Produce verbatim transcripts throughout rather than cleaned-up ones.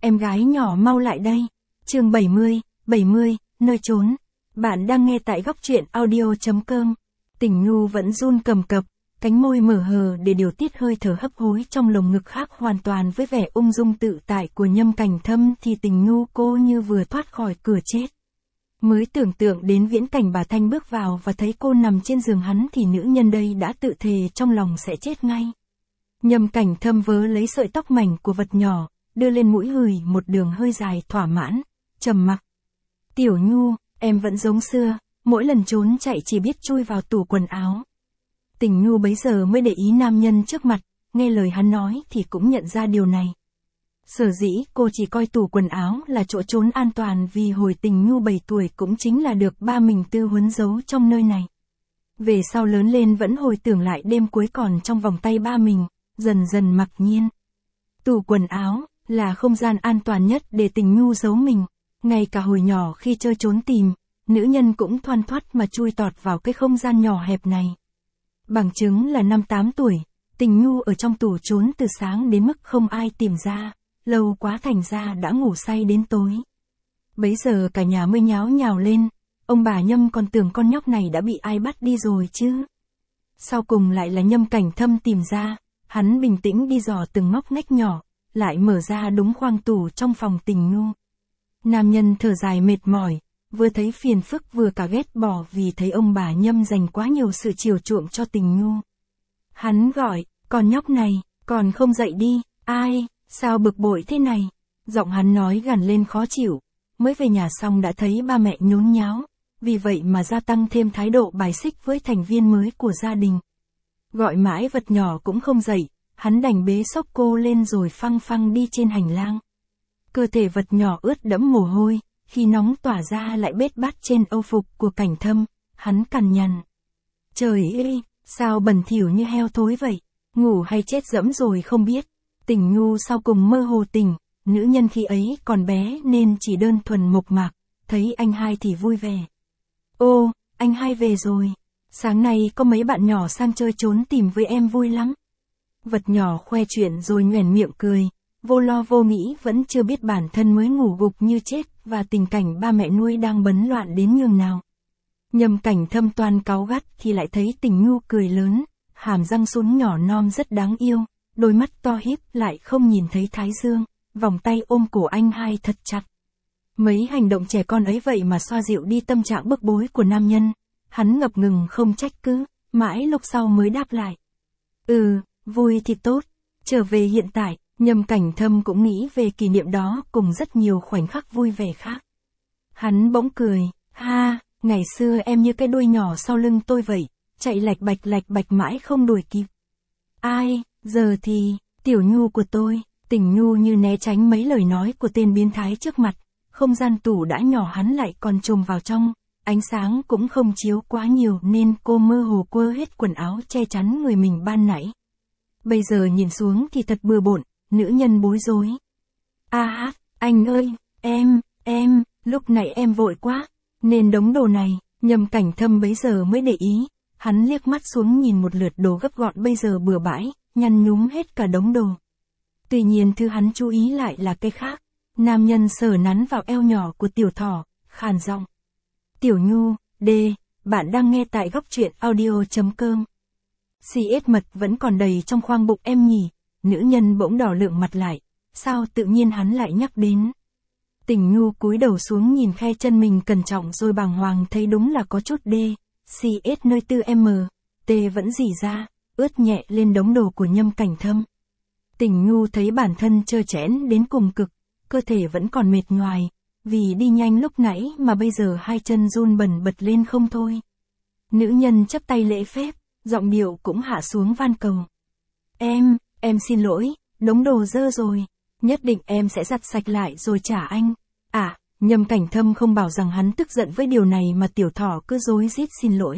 em gái nhỏ mau lại đây. Chương bảy mươi, bảy mươi, nơi trốn. Bạn đang nghe tại góc truyện audio chấm com. Tình Nhu vẫn run cầm cập, cánh môi mở hờ để điều tiết hơi thở hấp hối trong lồng ngực khác hoàn toàn với vẻ ung dung tự tại của Nhâm Cảnh Thâm thì Tình Nhu cô như vừa thoát khỏi cửa chết. Mới tưởng tượng đến viễn cảnh bà Thanh bước vào và thấy cô nằm trên giường hắn thì nữ nhân đây đã tự thề trong lòng sẽ chết ngay. Nhâm Cảnh Thâm vớ lấy sợi tóc mảnh của vật nhỏ, đưa lên mũi hửi một đường hơi dài thỏa mãn, trầm mặc. Tiểu Nhu, em vẫn giống xưa, mỗi lần trốn chạy chỉ biết chui vào tủ quần áo. Tình Nhu bấy giờ mới để ý nam nhân trước mặt, nghe lời hắn nói thì cũng nhận ra điều này. Sở dĩ cô chỉ coi tủ quần áo là chỗ trốn an toàn vì hồi Tình Nhu bảy tuổi cũng chính là được ba mình tư huấn giấu trong nơi này. Về sau lớn lên vẫn hồi tưởng lại đêm cuối còn trong vòng tay ba mình, dần dần mặc nhiên. Tủ quần áo là không gian an toàn nhất để Tình Nhu giấu mình, ngay cả hồi nhỏ khi chơi trốn tìm, nữ nhân cũng thoăn thoắt mà chui tọt vào cái không gian nhỏ hẹp này. Bằng chứng là năm tám tuổi, Tình Nhu ở trong tủ trốn từ sáng đến mức không ai tìm ra, lâu quá thành ra đã ngủ say đến tối. Bấy giờ cả nhà mới nháo nhào lên, ông bà Nhâm còn tưởng con nhóc này đã bị ai bắt đi rồi chứ. Sau cùng lại là Nhâm Cảnh Thâm tìm ra, hắn bình tĩnh đi dò từng ngóc ngách nhỏ, lại mở ra đúng khoang tủ trong phòng Tình Nhu. Nam nhân thở dài mệt mỏi, vừa thấy phiền phức vừa cả ghét bỏ vì thấy ông bà Nhâm dành quá nhiều sự chiều chuộng cho Tình Nhu. Hắn gọi, con nhóc này, còn không dậy đi, ai, sao bực bội thế này? Giọng hắn nói gằn lên khó chịu, mới về nhà xong đã thấy ba mẹ nhốn nháo, vì vậy mà gia tăng thêm thái độ bài xích với thành viên mới của gia đình. Gọi mãi vật nhỏ cũng không dậy, hắn đành bế xốc cô lên rồi phăng phăng đi trên hành lang. Cơ thể vật nhỏ ướt đẫm mồ hôi, khi nóng tỏa ra lại bết bát trên âu phục của Cảnh Thâm, hắn cằn nhằn. Trời ơi, sao bẩn thỉu như heo thối vậy, ngủ hay chết dẫm rồi không biết. Tình Nhu sau cùng mơ hồ tỉnh, nữ nhân khi ấy còn bé nên chỉ đơn thuần mộc mạc, thấy anh hai thì vui vẻ. Ô, anh hai về rồi, sáng nay có mấy bạn nhỏ sang chơi trốn tìm với em vui lắm. Vật nhỏ khoe chuyện rồi nhoẻn miệng cười, vô lo vô nghĩ vẫn chưa biết bản thân mới ngủ gục như chết và tình cảnh ba mẹ nuôi đang bấn loạn đến nhường nào. Nhâm Cảnh Thâm toan cáu gắt thì lại thấy Tình Nhu cười lớn, hàm răng sún nhỏ non rất đáng yêu, đôi mắt to híp lại không nhìn thấy thái dương, vòng tay ôm cổ anh hai thật chặt. Mấy hành động trẻ con ấy vậy mà xoa dịu đi tâm trạng bức bối của nam nhân, hắn ngập ngừng không trách cứ, mãi lúc sau mới đáp lại. Ừ, vui thì tốt, trở về hiện tại. Nhâm Cảnh Thâm cũng nghĩ về kỷ niệm đó cùng rất nhiều khoảnh khắc vui vẻ khác. Hắn bỗng cười, ha, ngày xưa em như cái đuôi nhỏ sau lưng tôi vậy, chạy lạch bạch lạch bạch mãi không đuổi kịp. Ai, giờ thì, Tiểu Nhu của tôi. Tình Nhu như né tránh mấy lời nói của tên biến thái trước mặt, không gian tủ đã nhỏ hắn lại còn trùm vào trong, ánh sáng cũng không chiếu quá nhiều nên cô mơ hồ quơ hết quần áo che chắn người mình ban nãy. Bây giờ nhìn xuống thì thật bừa bộn. Nữ nhân bối rối. A hát, anh ơi, em, em, lúc nãy em vội quá, nên đống đồ này. Nhâm Cảnh Thâm bấy giờ mới để ý, hắn liếc mắt xuống nhìn một lượt đồ gấp gọn bây giờ bừa bãi, nhăn nhúm hết cả đống đồ. Tuy nhiên thứ hắn chú ý lại là cái khác, nam nhân sờ nắn vào eo nhỏ của tiểu thỏ, khàn giọng. Tiểu Nhu, đê, bạn đang nghe tại góc truyện audio chấm com. xê ét mật vẫn còn đầy trong khoang bụng em nhỉ. Nữ nhân bỗng đỏ lượng mặt lại, sao tự nhiên hắn lại nhắc đến. Tình Nhu cúi đầu xuống nhìn khe chân mình cẩn trọng rồi bàng hoàng thấy đúng là có chút đê, xê ét nơi tư em tê vẫn rỉ ra, ướt nhẹ lên đống đồ của Nhâm Cảnh Thâm. Tình Nhu thấy bản thân trơ trẽn đến cùng cực, cơ thể vẫn còn mệt nhoài, vì đi nhanh lúc nãy mà bây giờ hai chân run bần bật lên không thôi. Nữ nhân chắp tay lễ phép, giọng điệu cũng hạ xuống van cầu. Em, em xin lỗi, đống đồ dơ rồi, nhất định em sẽ giặt sạch lại rồi trả anh. À, Nhâm Cảnh Thâm không bảo rằng hắn tức giận với điều này mà tiểu thỏ cứ rối rít xin lỗi.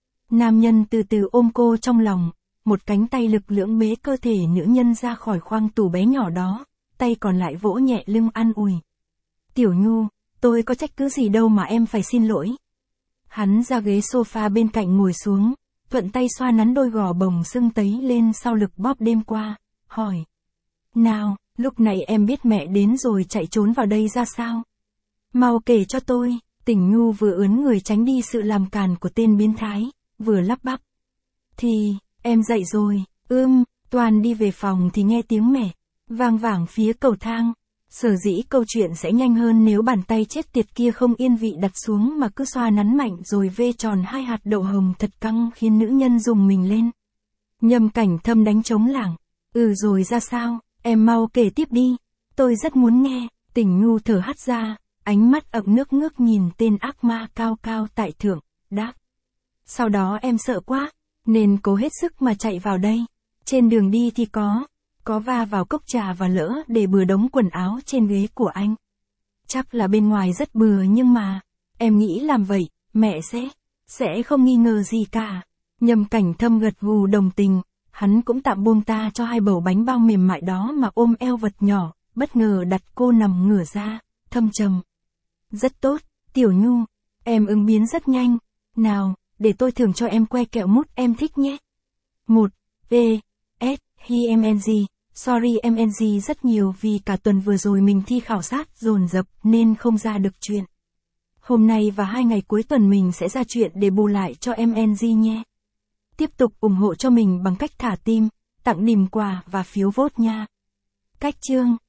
Nam nhân từ từ ôm cô trong lòng, một cánh tay lực lưỡng bế cơ thể nữ nhân ra khỏi khoang tủ bé nhỏ đó, tay còn lại vỗ nhẹ lưng an ủi. Tiểu Nhu, tôi có trách cứ gì đâu mà em phải xin lỗi. Hắn ra ghế sofa bên cạnh ngồi xuống, thuận tay xoa nắn đôi gò bồng sưng tấy lên sau lực bóp đêm qua, hỏi. Nào, Lúc này em biết mẹ đến rồi chạy trốn vào đây ra sao? Mau kể cho tôi. Tỉnh Nhu vừa ướn người tránh đi sự làm càn của tên biến thái, vừa lắp bắp. Thì, em dậy rồi, ưm, Toàn đi về phòng thì nghe tiếng mẹ, vang vảng phía cầu thang. Sở dĩ câu chuyện sẽ nhanh hơn nếu bàn tay chết tiệt kia không yên vị đặt xuống mà cứ xoa nắn mạnh rồi vê tròn hai hạt đậu hồng thật căng khiến nữ nhân rùng mình lên. Nhâm Cảnh Thâm đánh trống lảng. Ừ rồi ra sao, em mau kể tiếp đi, tôi rất muốn nghe. Tỉnh Nhu thở hắt ra, ánh mắt ậm nước ngước nhìn tên ác ma cao cao tại thượng, đáp. Sau đó em sợ quá, nên cố hết sức mà chạy vào đây. Trên đường đi thì có, có va vào cốc trà và lỡ để bừa đống quần áo trên ghế của anh. Chắc là bên ngoài rất bừa nhưng mà, em nghĩ làm vậy, mẹ sẽ, sẽ không nghi ngờ gì cả. Nhâm Cảnh Thâm gật gù đồng tình, hắn cũng tạm buông ta cho hai bầu bánh bao mềm mại đó mà ôm eo vật nhỏ, bất ngờ đặt cô nằm ngửa ra, thâm trầm. Rất tốt, Tiểu Nhu, em ứng biến rất nhanh. Nào, để tôi thưởng cho em que kẹo mút em thích nhé. một. V. S. Hi em en giê. Sorry em en giê rất nhiều vì cả tuần vừa rồi mình thi khảo sát dồn dập nên không ra được chuyện. Hôm nay và hai ngày cuối tuần mình sẽ ra chuyện để bù lại cho em en giê nhé. Tiếp tục ủng hộ cho mình bằng cách thả tim, tặng niềm quà và phiếu vote nha. Cách chương